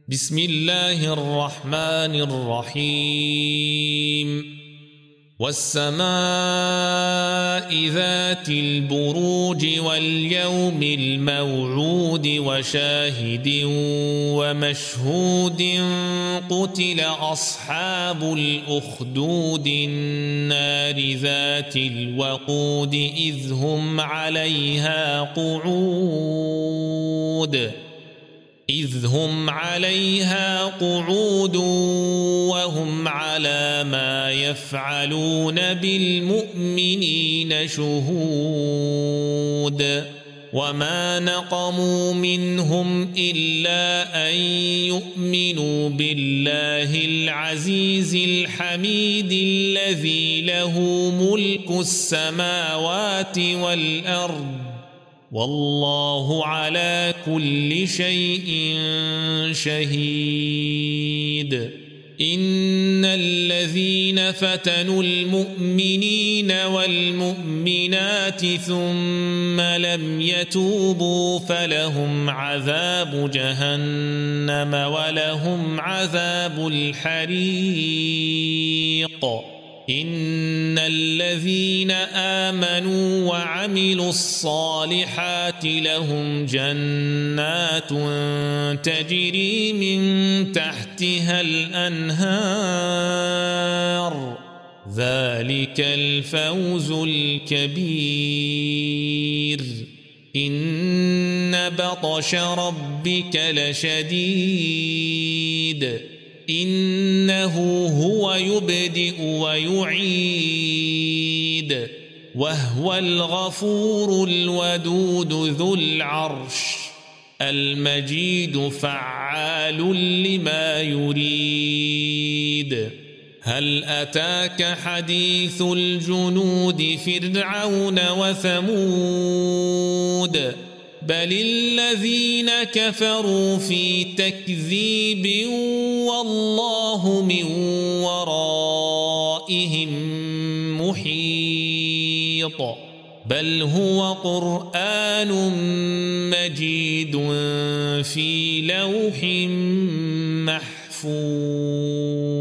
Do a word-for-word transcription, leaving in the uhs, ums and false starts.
بسم الله الرحمن الرحيم والسماء ذات البروج واليوم الموعود وشاهد ومشهود قتل أصحاب الأخدود النار ذات الوقود إذ هم عليها قعود إذ هم عليها قعود وهم على ما يفعلون بالمؤمنين شهود وما نقموا منهم إلا أن يؤمنوا بالله العزيز الحميد الذي له ملك السماوات والأرض والله على كل شيء شهيد إن الذين فتنوا المؤمنين والمؤمنات ثم لم يتوبوا فلهم عذاب جهنم ولهم عذاب الحريق إن الذين آمنوا وعملوا الصالحات لهم جنات تجري من تحتها الأنهار ذلك الفوز الكبير إن بطش ربك لشديد إنه هو يبدئ ويعيد وهو الغفور الودود ذو العرش المجيد فعال لما يريد هل أتاك حديث الجنود فرعون وثمود بل الذين كفروا في تكذيب والله من ورائهم محيط بل هو قرآن مجيد في لوح محفوظ.